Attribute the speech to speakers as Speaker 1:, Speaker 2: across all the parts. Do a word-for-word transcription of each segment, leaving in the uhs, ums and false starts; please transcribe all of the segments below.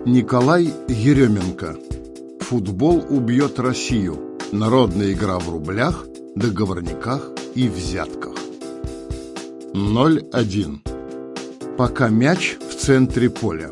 Speaker 1: Николай Еременко. Футбол убьет Россию. Народная игра в рублях, договорниках и взятках. ноль один. Пока мяч в центре поля.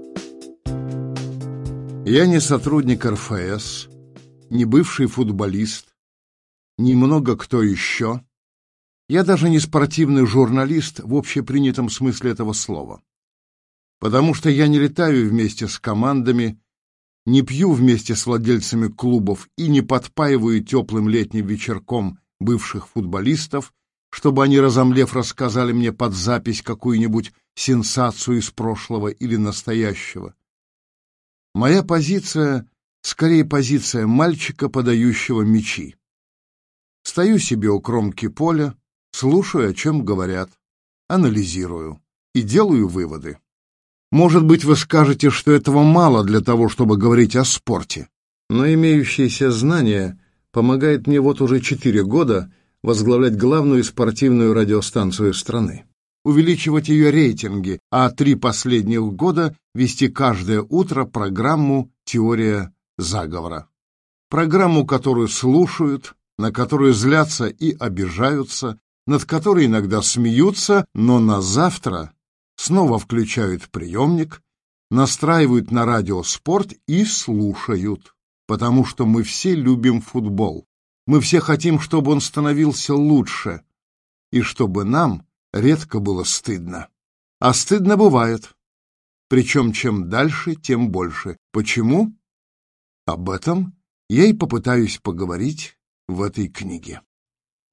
Speaker 1: Я не сотрудник эр эф эс, не бывший футболист, ни много кто еще. Я даже не спортивный журналист в общепринятом смысле этого слова. Потому что я не летаю вместе с командами, не пью вместе с владельцами клубов и не подпаиваю теплым летним вечерком бывших футболистов, чтобы они, разомлев, рассказали мне под запись какую-нибудь сенсацию из прошлого или настоящего. Моя позиция скорее позиция мальчика, подающего мячи. Стою себе у кромки поля, слушаю, о чем говорят, анализирую и делаю выводы. Может быть, вы скажете, что этого мало для того, чтобы говорить о спорте, но имеющиеся знания помогают мне вот уже четыре года возглавлять главную спортивную радиостанцию страны, увеличивать ее рейтинги, а три последних года вести каждое утро программу «Теория заговора». Программу, которую слушают, на которую злятся и обижаются, над которой иногда смеются, но на завтра снова включают приемник, настраивают на радио «Спорт» и слушают, потому что мы все любим футбол. Мы все хотим, чтобы он становился лучше, и чтобы нам редко было стыдно. А стыдно бывает. Причем чем дальше, тем больше. Почему? Об этом я и попытаюсь поговорить в этой книге.